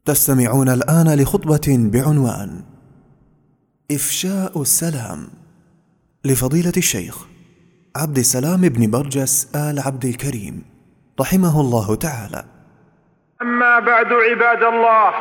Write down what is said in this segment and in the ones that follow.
تستمعون الآن لخطبة بعنوان إفشاء السلام لفضيلة الشيخ عبد السلام بن برجس آل عبد الكريم رحمه الله تعالى. أما بعد عباد الله،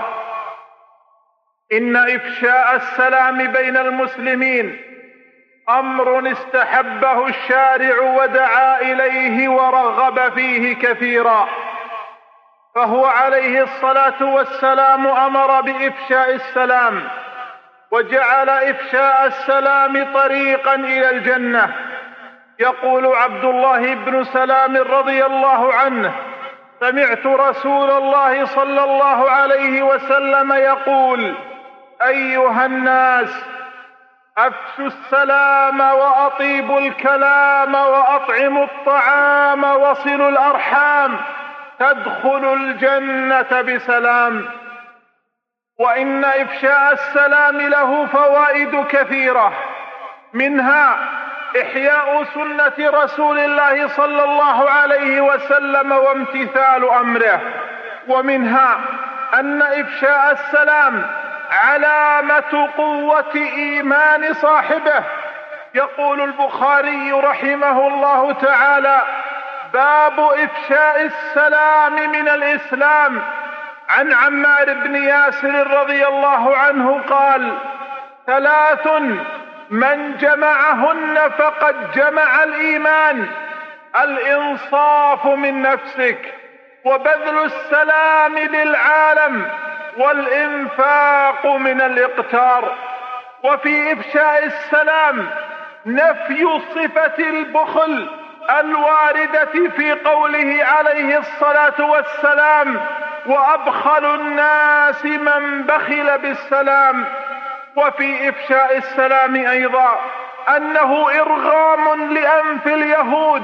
إن إفشاء السلام بين المسلمين أمر استحبه الشارع ودعا إليه ورغب فيه كثيرا، فهو عليه الصلاة والسلام أمر بإفشاء السلام، وجعل إفشاء السلام طريقا إلى الجنة. يقول عبد الله بن سلام رضي الله عنه: سمعت رسول الله صلى الله عليه وسلم يقول: أيها الناس، أفشوا السلام وأطيبوا الكلام وأطعموا الطعام وصلوا الأرحام تدخلوا الجنة بسلام. وإن إفشاء السلام له فوائد كثيرة، منها إحياء سنة رسول الله صلى الله عليه وسلم وامتثال أمره، ومنها أن إفشاء السلام علامة قوة إيمان صاحبه. يقول البخاري رحمه الله تعالى: باب إفشاء السلام من الإسلام. عن عمار بن ياسر رضي الله عنه قال: ثلاث من جمعهن فقد جمع الإيمان: الإنصاف من نفسك، وبذل السلام للعالم، والإنفاق من الإقتار. وفي إفشاء السلام نفي صفة البخل الواردة في قوله عليه الصلاة والسلام: وأبخل الناس من بخل بالسلام. وفي إفشاء السلام أيضا أنه إرغام لأنف اليهود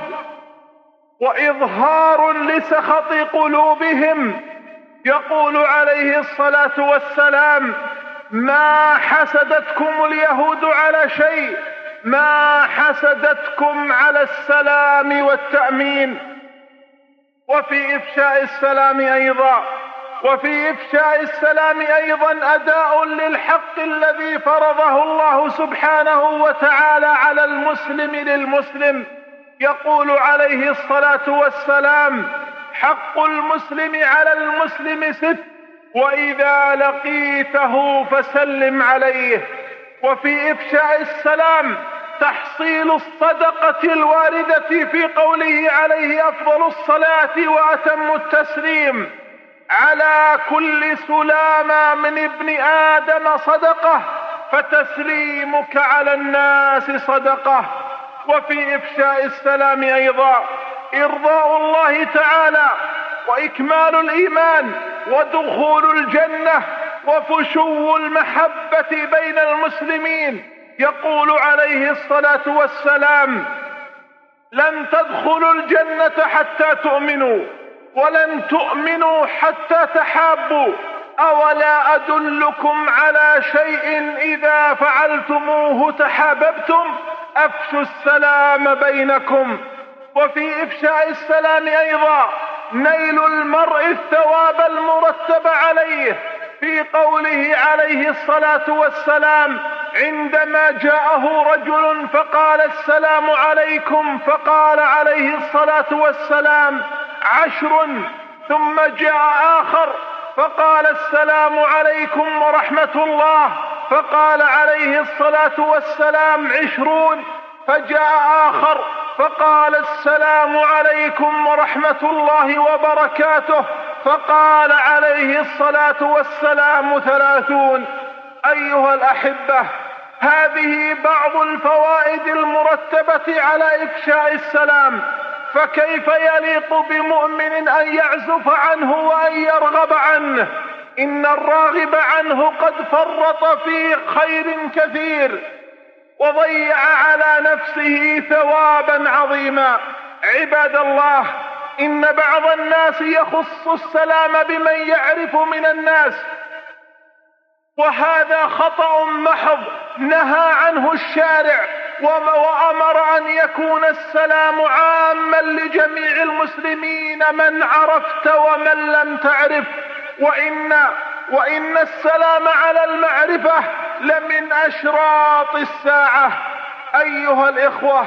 وإظهار لسخط قلوبهم. يقول عليه الصلاة والسلام: ما حسدتكم اليهود على شيء، ما حسدتكم على السلام والتأمين. وفي إفشاء السلام أيضا أداء للحق الذي فرضه الله سبحانه وتعالى على المسلم للمسلم. يقول عليه الصلاة والسلام: حق المسلم على المسلم 6، وإذا لقيته فسلم عليه. وفي إفشاء السلام تحصيل الصدقة الواردة في قوله عليه أفضل الصلاة وأتم التسليم: على كل سلامة من ابن آدم صدقة، فتسليمك على الناس صدقة. وفي إفشاء السلام أيضا إرضاء الله تعالى، وإكمال الإيمان، ودخول الجنة، وفشو المحبة بين المسلمين. يقول عليه الصلاة والسلام: لن تدخلوا الجنة حتى تؤمنوا، ولن تؤمنوا حتى تحابوا. أولا أدلكم على شيء إذا فعلتموه تحاببتم؟ أفشوا السلام بينكم. وفي إفشاء السلام أيضا نيل المرء الثواب المرتب عليه، في قوله عليه الصلاة والسلام: عندما جاءه رجل فقال: السلام عليكم، فقال عليه الصلاة والسلام: 10. ثم جاء آخر فقال: السلام عليكم ورحمة الله، فقال عليه الصلاة والسلام: 20. فجاء آخر فقال: السلام عليكم ورحمة الله وبركاته، فقال عليه الصلاة والسلام: 30. أيها الأحبة، هذه بعض الفوائد المرتبة على إفشاء السلام، فكيف يليق بمؤمن أن يعزف عنه وأن يرغب عنه؟ إن الراغب عنه قد فرط في خير كثير، وضيع على نفسه ثوابا عظيما. عباد الله، إن بعض الناس يخص السلام بمن يعرف من الناس، وهذا خطأ محض نهى عنه الشارع، وأمر أن يكون السلام عاما لجميع المسلمين، من عرفت ومن لم تعرف. وإن وإن السلام على المعرفة لمن أشراط الساعة. أيها الإخوة،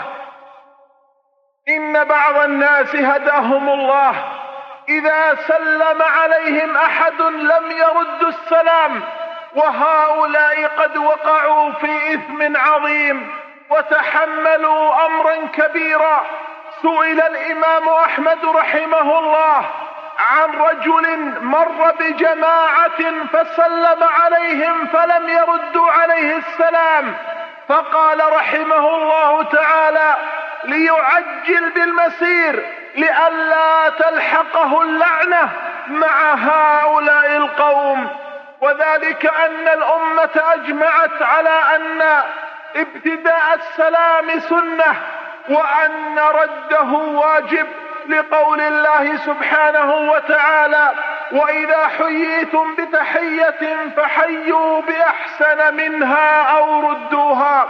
إن بعض الناس هداهم الله إذا سلم عليهم أحد لم يردوا السلام، وهؤلاء قد وقعوا في إثم عظيم وتحملوا أمرا كبيرا. سئل الإمام أحمد رحمه الله عن رجل مر بجماعة فسلم عليهم فلم يردوا عليه السلام، فقال رحمه الله تعالى: ليعجل بالمسير لئلا تلحقه اللعنة مع هؤلاء القوم. وذلك أن الأمة أجمعت على أن ابتداء السلام سنة وأن رده واجب، لقول الله سبحانه وتعالى: وإذا حييتم بتحية فحيوا بأحسن منها أو ردوها.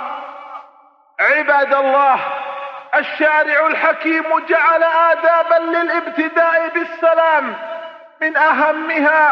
عباد الله، الشارع الحكيم جعل آدابا للابتداء بالسلام، من أهمها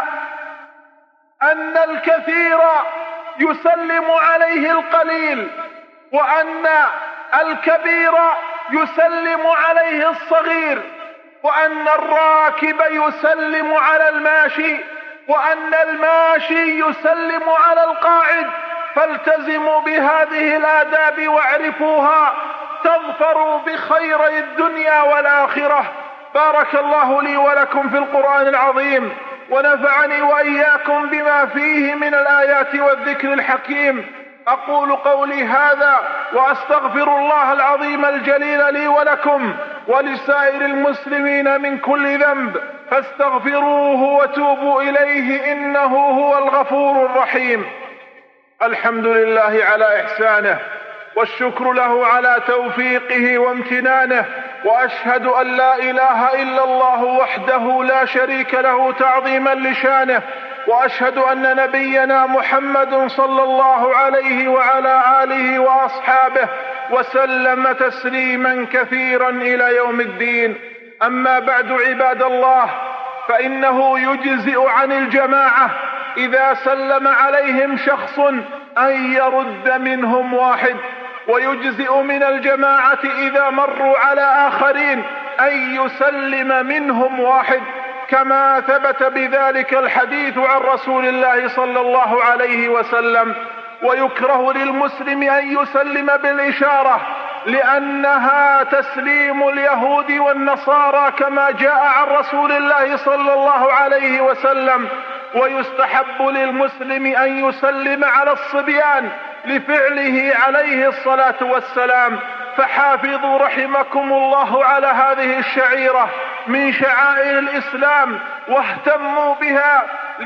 أن الكثير يسلم عليه القليل، وأن الكبير يسلم عليه الصغير، وأن الراكب يسلم على الماشي، وأن الماشي يسلم على القاعد. فالتزموا بهذه الآداب واعرفوها تظفروا بخيري الدنيا والآخرة. بارك الله لي ولكم في القرآن العظيم، ونفعني وإياكم بما فيه من الآيات والذكر الحكيم. أقول قولي هذا وأستغفر الله العظيم الجليل لي ولكم ولسائر المسلمين من كل ذنب، فاستغفروه وتوبوا إليه إنه هو الغفور الرحيم. الحمد لله على إحسانه، والشكر له على توفيقه وامتنانه، وأشهد أن لا إله إلا الله وحده لا شريك له تعظيما لشانه، وأشهد أن نبينا محمد صلى الله عليه وعلى آله وأصحابه وسلم تسليما كثيرا إلى يوم الدين. أما بعد، عباد الله، فإنه يجزئ عن الجماعة إذا سلم عليهم شخص أن يرد منهم واحد، ويجزئ من الجماعة إذا مروا على آخرين أن يسلم منهم واحد، كما ثبت بذلك الحديث عن رسول الله صلى الله عليه وسلم. ويكره للمسلم أن يسلم بالإشارة، لأنها تسليم اليهود والنصارى كما جاء عن رسول الله صلى الله عليه وسلم. ويستحب للمسلم أن يسلم على الصبيان لفعله عليه الصلاة والسلام. فحافظوا رحمكم الله على هذه الشعيرة من شعائر الإسلام، واهتموا بها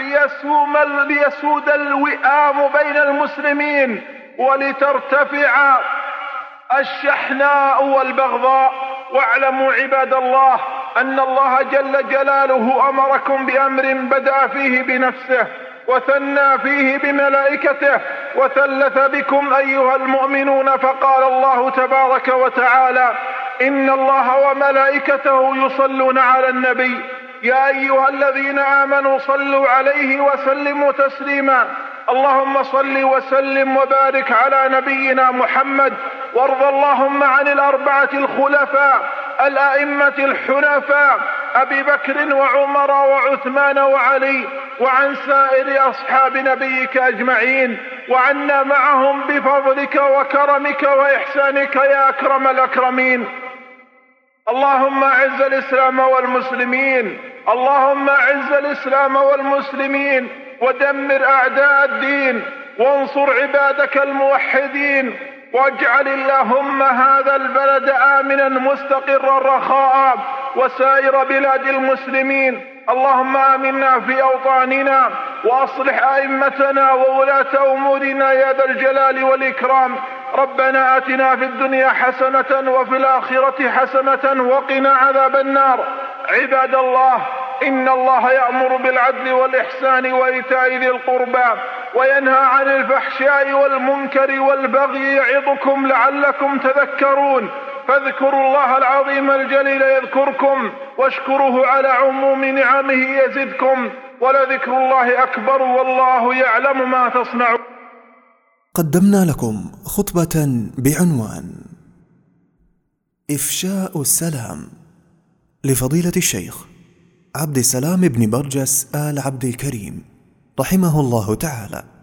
ليسود الوئام بين المسلمين، ولترتفع الشحناء والبغضاء. واعلموا عباد الله أن الله جل جلاله أمركم بأمر بدأ فيه بنفسه، وثنى فيه بملائكته، وثلث بكم أيها المؤمنون، فقال الله تبارك وتعالى: إن الله وملائكته يصلون على النبي يا أيها الذين آمنوا صلوا عليه وسلموا تسليما. اللهم صل وسلم وبارك على نبينا محمد، وارض اللهم عن الأربعة الخلفاء الأئمة الحنفاء أبي بكر وعمر وعثمان وعلي، وعن سائر أصحاب نبيك أجمعين، وعنا معهم بفضلك وكرمك وإحسانك يا أكرم الأكرمين. اللهم أعز الإسلام والمسلمين، اللهم أعز الإسلام والمسلمين، ودمر أعداء الدين، وانصر عبادك الموحدين، واجعل اللهم هذا البلد آمنا مستقرا رخاء، وسائر بلاد المسلمين. اللهم آمنا في أوطاننا، وأصلح أئمتنا وولاة أمورنا يا ذا الجلال والإكرام. ربنا آتنا في الدنيا حسنة وفي الآخرة حسنة وقنا عذاب النار. عباد الله، إن الله يأمر بالعدل والإحسان وإيتاء ذي القربى، وينهى عن الفحشاء والمنكر والبغي، يعظكم لعلكم تذكرون. فاذكروا الله العظيم الجليل يذكركم، واشكروه على عموم نعمه يزدكم، ولذكر الله أكبر والله يعلم ما تصنعون. قدمنا لكم خطبة بعنوان إفشاء السلام لفضيلة الشيخ عبد السلام بن برجس آل عبد الكريم رحمه الله تعالى.